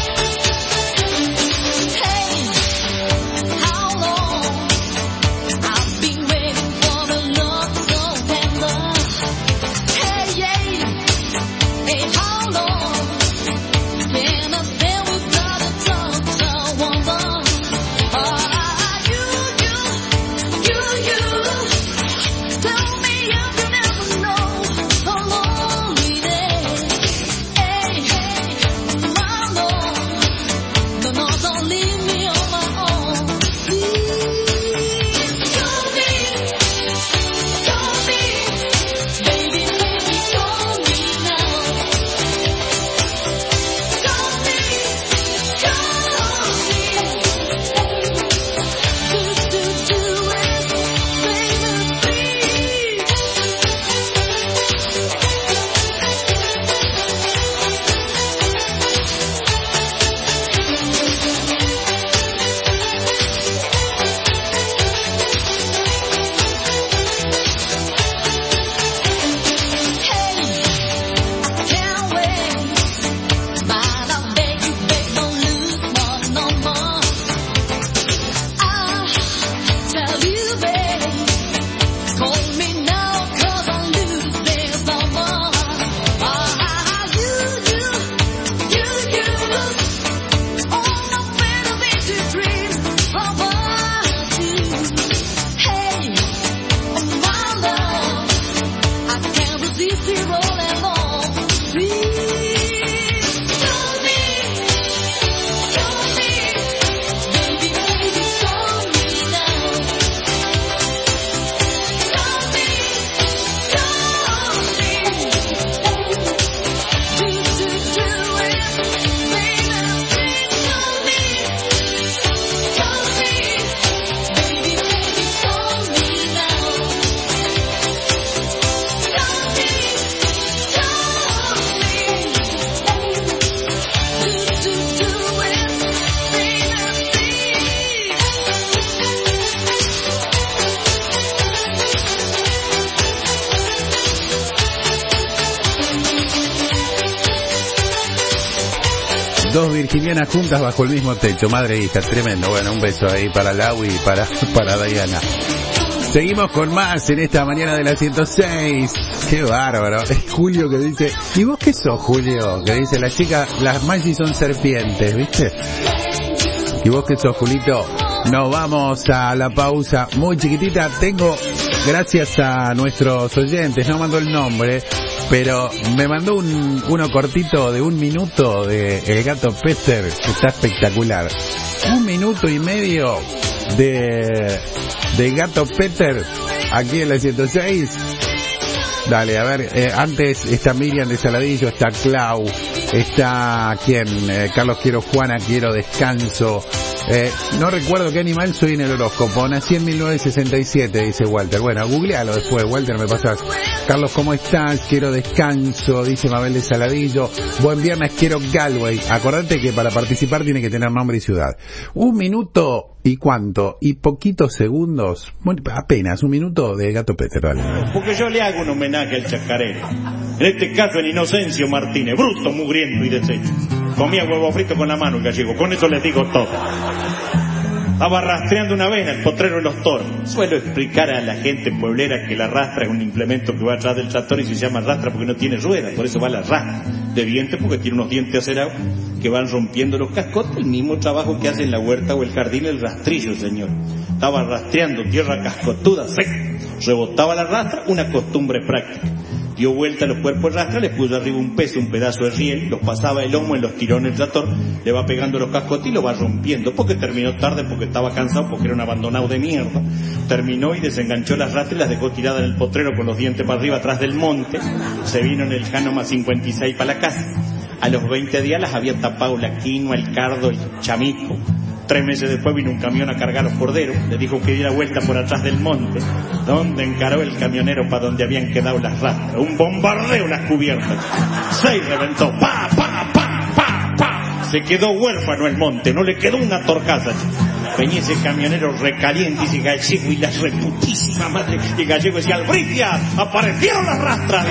Dos virginianas juntas bajo el mismo techo, madre e hija, tremendo. Bueno, un beso ahí para Lau y para, para Diana. Seguimos con más en esta mañana de la ciento seis. Qué bárbaro. Es Julio que dice, ¿y vos qué sos, Julio? Que dice, la chica, las Maggi son serpientes, ¿viste? ¿Y vos qué sos, Julito? Nos vamos a la pausa muy chiquitita. Tengo, gracias a nuestros oyentes, no mando el nombre, pero me mandó un, uno cortito de un minuto de El Gato Peter, que está espectacular. Un minuto y medio de, de Gato Peter, aquí en la ciento seis. Dale, a ver, eh, antes está Miriam de Saladillo, está Clau, está, ¿quién? Eh, Carlos quiero Juana, quiero descanso. Eh, no recuerdo qué animal soy en el horóscopo. Nací en mil novecientos sesenta y siete, dice Walter. Bueno, googlealo después, Walter, me pasas. Carlos, ¿cómo estás? Quiero descanso, dice Mabel de Saladillo. Buen viernes, quiero Galway. Acordate que para participar tiene que tener nombre y ciudad. Un minuto y cuánto, y poquitos segundos, bueno, apenas un minuto de Gato Peter, vale. Porque yo le hago un homenaje al chacarero. En este caso, el Inocencio Martínez, bruto, mugriento y deshecho. Comía huevo frito con la mano el gallego, con eso les digo todo. Estaba rastreando una vena, el potrero de los toros. Suelo explicar a la gente pueblera que la rastra es un implemento que va atrás del tractor y se llama rastra porque no tiene ruedas, por eso va la rastra de dientes, porque tiene unos dientes acerados que van rompiendo los cascotes. El mismo trabajo que hace en la huerta o el jardín el rastrillo, señor. Estaba rastreando tierra cascotuda, seca. Rebotaba la rastra, una costumbre práctica. Dio vuelta a los cuerpos de rastra, le puso arriba un peso, un pedazo de riel, los pasaba el lomo en los tirones del tractor, le va pegando los cascotes y lo va rompiendo, porque terminó tarde, porque estaba cansado, porque era un abandonado de mierda. Terminó y desenganchó las rastras y las dejó tiradas en el potrero con los dientes para arriba atrás del monte. Se vino en el Janoma cincuenta y seis para la casa. A los veinte días las había tapado la quinoa, el cardo, el chamico. Tres meses después vino un camión a cargar los corderos, le dijo que diera vuelta por atrás del monte, donde encaró el camionero para donde habían quedado las rastras. Un bombardeo las cubiertas. Seis reventó, pa, pa, pa, pa, pa. Se quedó huérfano el monte, no le quedó una torcaza. venía ese camionero recaliente y ese gallego y la reputísima madre. Y el gallego decía, Albricia, aparecieron las rastras.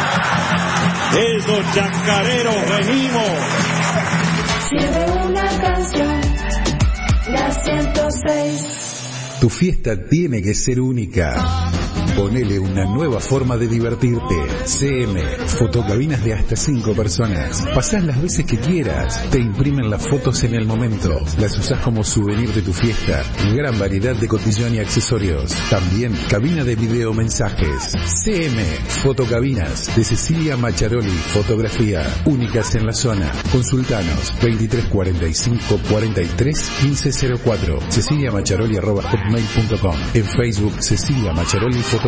Esos chacareros venimos. Siempre una canción, la ciento seis. Tu fiesta tiene que ser única. Ponele una nueva forma de divertirte. C M, fotocabinas de hasta cinco personas. Pasás las veces que quieras. Te imprimen las fotos en el momento. Las usás como souvenir de tu fiesta. Gran variedad de cotillón y accesorios. También cabina de videomensajes. C M, fotocabinas de Cecilia Macharoli, fotografía. Únicas en la zona. Consultanos veintitrés cuarenta y cinco cuarenta y tres quince cero cuatro. Cecilia Macharoli arroba hotmail punto com. En Facebook Cecilia Macharoli Fotografía.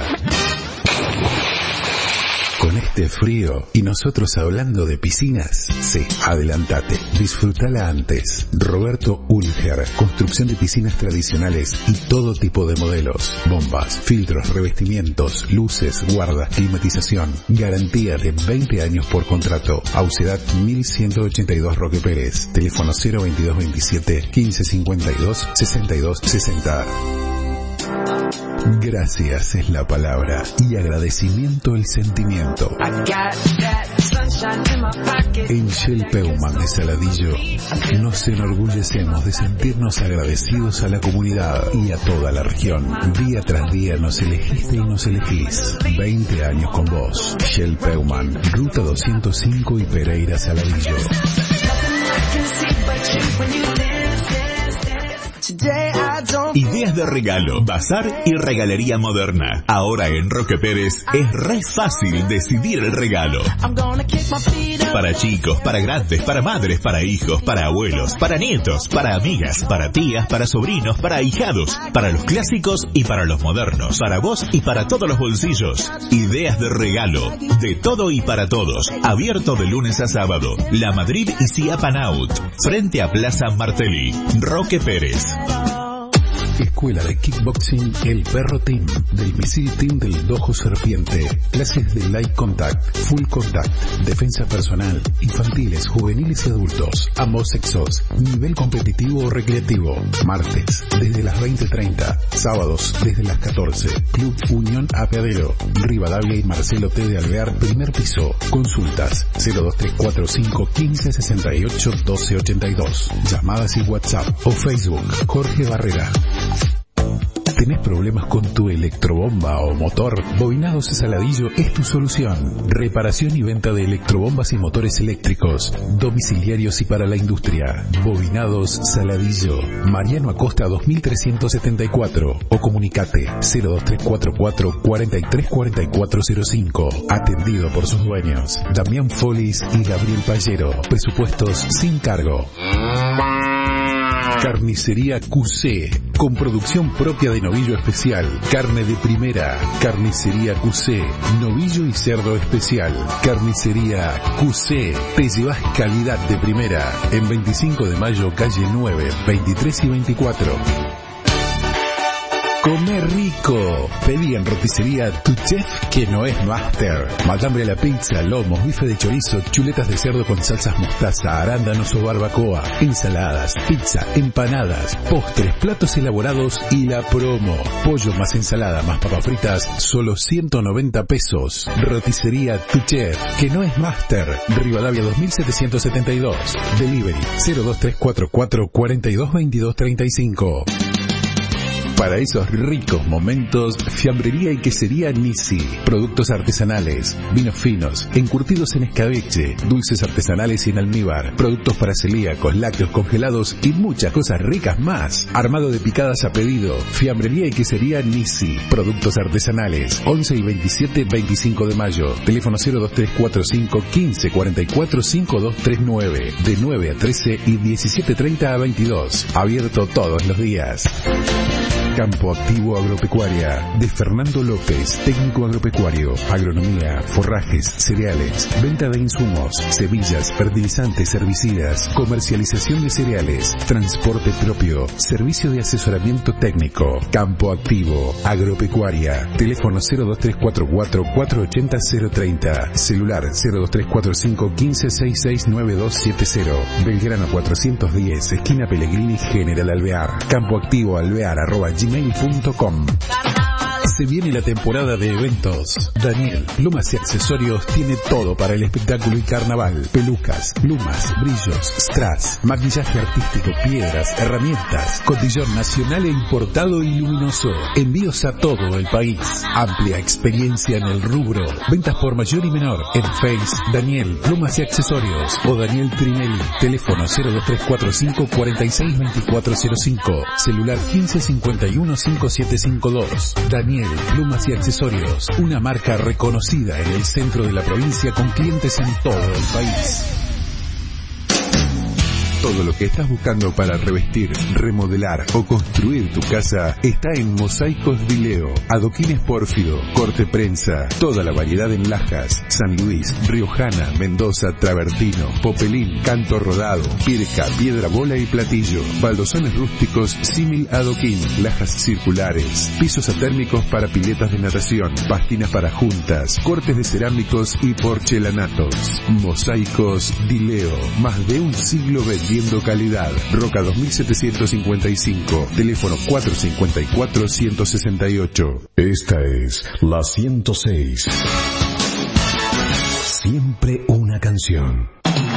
Con este frío y nosotros hablando de piscinas, sí, adelantate, disfrutala antes. Roberto Ulger, construcción de piscinas tradicionales y todo tipo de modelos, bombas, filtros, revestimientos, luces, guardas, climatización, garantía de veinte años por contrato. Aucedad mil ciento ochenta y dos Roque Pérez, teléfono cero veintidós veintisiete quince cincuenta y dos sesenta y dos sesenta. Gracias es la palabra y agradecimiento el sentimiento. En Shell Peuman de Saladillo nos enorgullecemos de sentirnos agradecidos a la comunidad y a toda la región. Día tras día nos elegiste y nos elegís. veinte años con vos. Shell Peuman, Ruta doscientos cinco y Pereira Saladillo. Ideas de regalo, bazar y regalería moderna. Ahora en Roque Pérez es re fácil decidir el regalo. Para chicos, para grandes, para madres, para hijos, para abuelos, para nietos, para amigas, para tías, para sobrinos, para ahijados, para los clásicos y para los modernos, para vos y para todos los bolsillos. Ideas de regalo, de todo y para todos. Abierto de lunes a sábado. La Madrid y Siapanaut, frente a Plaza Martelli. Roque Pérez. Escuela de Kickboxing El Perro Team, del Misil Team del Dojo Serpiente. Clases de Light Contact, Full Contact, defensa personal, infantiles, juveniles y adultos, ambos sexos, nivel competitivo o recreativo. Martes, desde las veinte treinta, sábados, desde las catorce. Club Unión Apeadero, Rivadavia y Marcelo T. de Alvear, primer piso. Consultas cero dos tres cuatro cinco quince sesenta y ocho doce ochenta y dos. Llamadas y WhatsApp o Facebook Jorge Barrera. ¿Tenés problemas con tu electrobomba o motor? Bobinados Saladillo es tu solución. Reparación y venta de electrobombas y motores eléctricos, domiciliarios y para la industria. Bobinados Saladillo, Mariano Acosta dos mil trescientos setenta y cuatro o comunicate cero dos tres cuatro cuatro cuarenta y tres cuarenta y cuatro cero cinco. Atendido por sus dueños, Damián Folis y Gabriel Pallero. Presupuestos sin cargo. Carnicería Q C, con producción propia de novillo especial, carne de primera. Carnicería Q C, novillo y cerdo especial. Carnicería Q C, te llevas calidad de primera. En veinticinco de mayo, calle nueve, veintitrés y veinticuatro. Comer rico. Pedí en roticería Tu Chef, que no es Master. Matambre a la pizza, lomos, bife de chorizo, chuletas de cerdo con salsas mostaza, arándanos o barbacoa, ensaladas, pizza, empanadas, postres, platos elaborados y la promo. Pollo más ensalada más papas fritas, solo ciento noventa pesos. Roticería Tu Chef, que no es Master. Rivadavia dos mil setecientos setenta y dos. Delivery cero dos tres cuatro cuatro cuarenta y dos veintidós treinta y cinco. Para esos ricos momentos, fiambrería y quesería Nisi. Productos artesanales, vinos finos, encurtidos en escabeche, dulces artesanales y en almíbar, productos para celíacos, lácteos congelados y muchas cosas ricas más. Armado de picadas a pedido. Fiambrería y quesería Nisi. Productos artesanales. once y veintisiete, veinticinco de mayo. Teléfono cero dos tres cuatro cinco quince cuarenta y cuatro cincuenta y dos treinta y nueve. De nueve a trece y diecisiete treinta a veintidós. Abierto todos los días. Campo Activo Agropecuaria de Fernando López, técnico agropecuario, agronomía, forrajes, cereales, venta de insumos, semillas, fertilizantes, herbicidas, comercialización de cereales, transporte propio, servicio de asesoramiento técnico. Campo Activo Agropecuaria, teléfono cero dos tres cuatro cuatro cuatro ocho cero cero tres cero, celular cero dos tres cuatro cinco uno cinco seis seis nueve dos siete cero, Belgrano cuatrocientos diez, esquina Pellegrini, General Alvear. Campoactivo alvear arroba gmail punto com. Se viene la temporada de eventos. Daniel Plumas y Accesorios tiene todo para el espectáculo y carnaval. Pelucas, plumas, brillos, strass, maquillaje artístico, piedras, herramientas, cotillón nacional e importado y luminoso. Envíos a todo el país. Amplia experiencia en el rubro. Ventas por mayor y menor. En Face, Daniel Plumas y Accesorios o Daniel Trinelli. Teléfono cero dos tres cuatro cinco cuatro seis dos cuatro cero cinco. Celular quince cincuenta y uno cincuenta y siete cincuenta y dos. Daniel Plumas y Accesorios, una marca reconocida en el centro de la provincia con clientes en todo el país. Todo lo que estás buscando para revestir, remodelar o construir tu casa está en Mosaicos Dileo. Adoquines pórfido, corte prensa, toda la variedad en lajas, San Luis, Riojana, Mendoza, Travertino, Popelín, canto rodado, pirca, piedra bola y platillo, baldosones rústicos, símil adoquín, lajas circulares, pisos atérmicos para piletas de natación, pastinas para juntas, cortes de cerámicos y porcelanatos. Mosaicos Dileo, más de un siglo vendiendo calidad. Roca dos mil setecientos cincuenta y cinco, teléfono cuatro cinco cuatro, uno seis ocho. Esta es la ciento seis. Siempre una canción.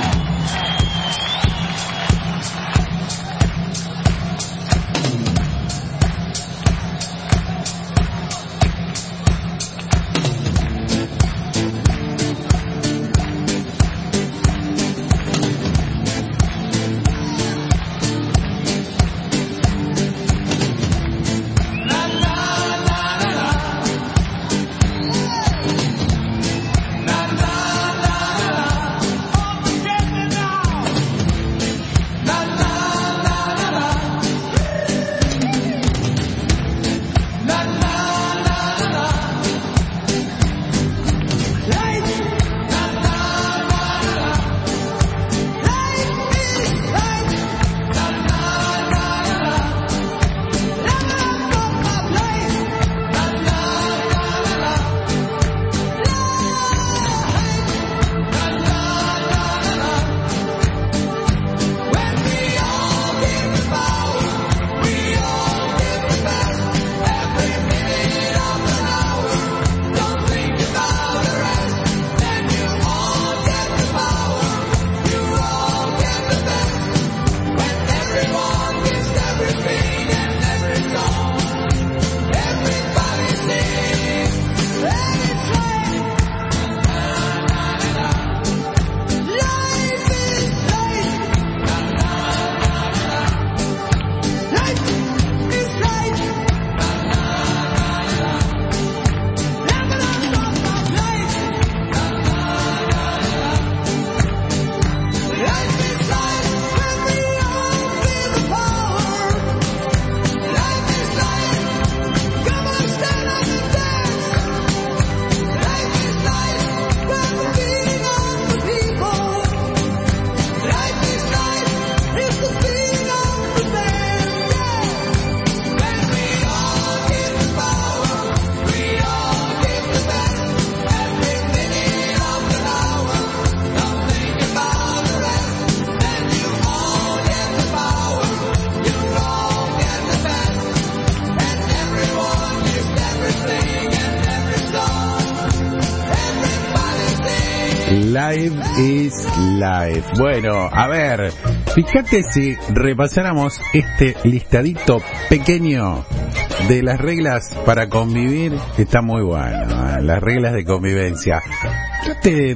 Live is life. Bueno, a ver, fíjate si repasáramos este listadito pequeño de las reglas para convivir, que está muy bueno, ¿eh? Las reglas de convivencia. Yo te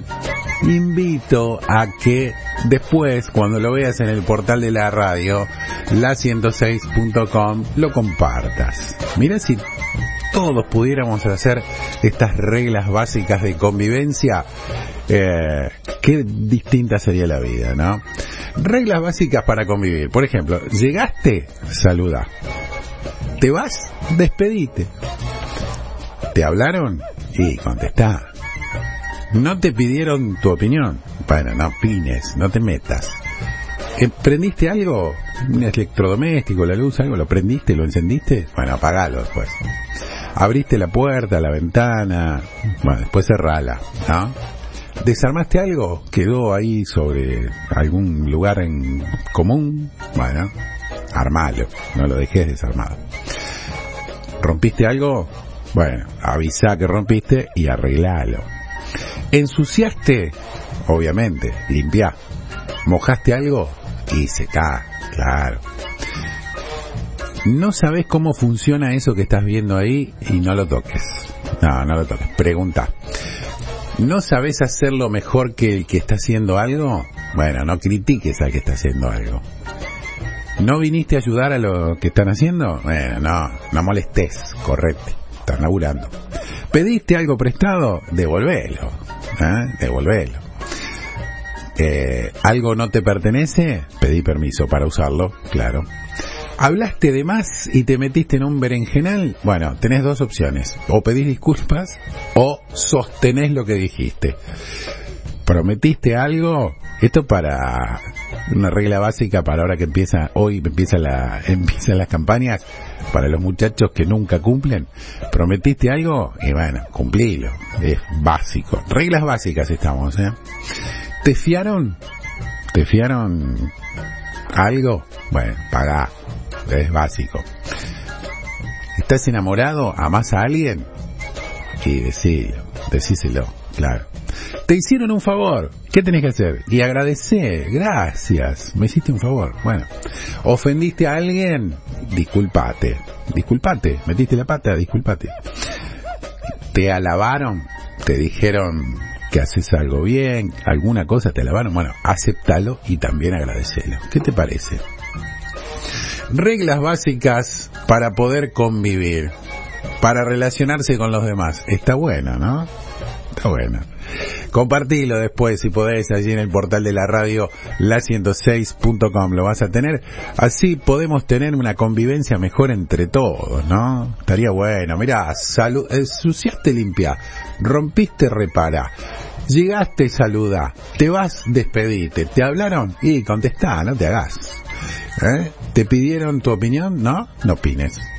invito a que después, cuando lo veas en el portal de la radio, la ciento seis punto com, lo compartas. Mira si todos pudiéramos hacer estas reglas básicas de convivencia, eh, qué distinta sería la vida, ¿no? Reglas básicas para convivir. Por ejemplo, llegaste, saluda. ¿Te vas? Despedite. ¿Te hablaron? Y contestá. ¿No te pidieron tu opinión? Bueno, no opines, no te metas. ¿Prendiste algo? ¿Un electrodoméstico, la luz, algo? ¿Lo prendiste, lo encendiste? Bueno, apagalo después. ¿Abriste la puerta, la ventana? Bueno, después cerrala, ¿no? ¿Desarmaste algo? ¿Quedó ahí sobre algún lugar en común? Bueno, armalo, no lo dejes desarmado. ¿Rompiste algo? Bueno, avisá que rompiste y arreglalo. ¿Ensuciaste? Obviamente, limpiá. ¿Mojaste algo? Y secá, claro. No sabés cómo funciona eso que estás viendo ahí y no lo toques. No, no lo toques. Pregunta. ¿No sabés hacerlo mejor que el que está haciendo algo? Bueno, no critiques al que está haciendo algo. ¿No viniste a ayudar a lo que están haciendo? Bueno, no, no molestes, correcte. Estás laburando. ¿Pediste algo prestado? Devolvelo. ¿Eh? Devolvelo. Eh, ¿Algo no te pertenece? Pedí permiso para usarlo, claro. ¿Hablaste de más y te metiste en un berenjenal? Bueno, tenés dos opciones. O pedís disculpas o sostenés lo que dijiste. ¿Prometiste algo? Esto para una regla básica para ahora que empieza, hoy empieza la, empiezan las campañas para los muchachos que nunca cumplen. ¿Prometiste algo? Y bueno, cumplilo. Es básico. Reglas básicas estamos, ¿eh? ¿Te fiaron? ¿Te fiaron algo? Bueno, pagá. Es básico. ¿Estás enamorado? ¿Amás a alguien? Y decílo, decíselo, claro. Te hicieron un favor, ¿qué tenés que hacer? Y agradecer, gracias, me hiciste un favor. Bueno, ¿ofendiste a alguien? Disculpate, disculpate, metiste la pata, disculpate. ¿Te alabaron? ¿Te dijeron que haces algo bien? ¿Alguna cosa te alabaron? Bueno, acéptalo y también agradecelo. ¿Qué te parece? Reglas básicas para poder convivir, para relacionarse con los demás. Está bueno, ¿no? Está bueno. Compartilo después si podés allí en el portal de la radio la ciento seis punto com, lo vas a tener. Así podemos tener una convivencia mejor entre todos, ¿no? Estaría bueno. Mirá, salu- ensuciaste, limpia. Rompiste, repara. Llegaste, saluda. Te vas, despedite. ¿Te hablaron? Y contestá, no te hagas. ¿Eh? ¿Te pidieron tu opinión? ¿No? No opines.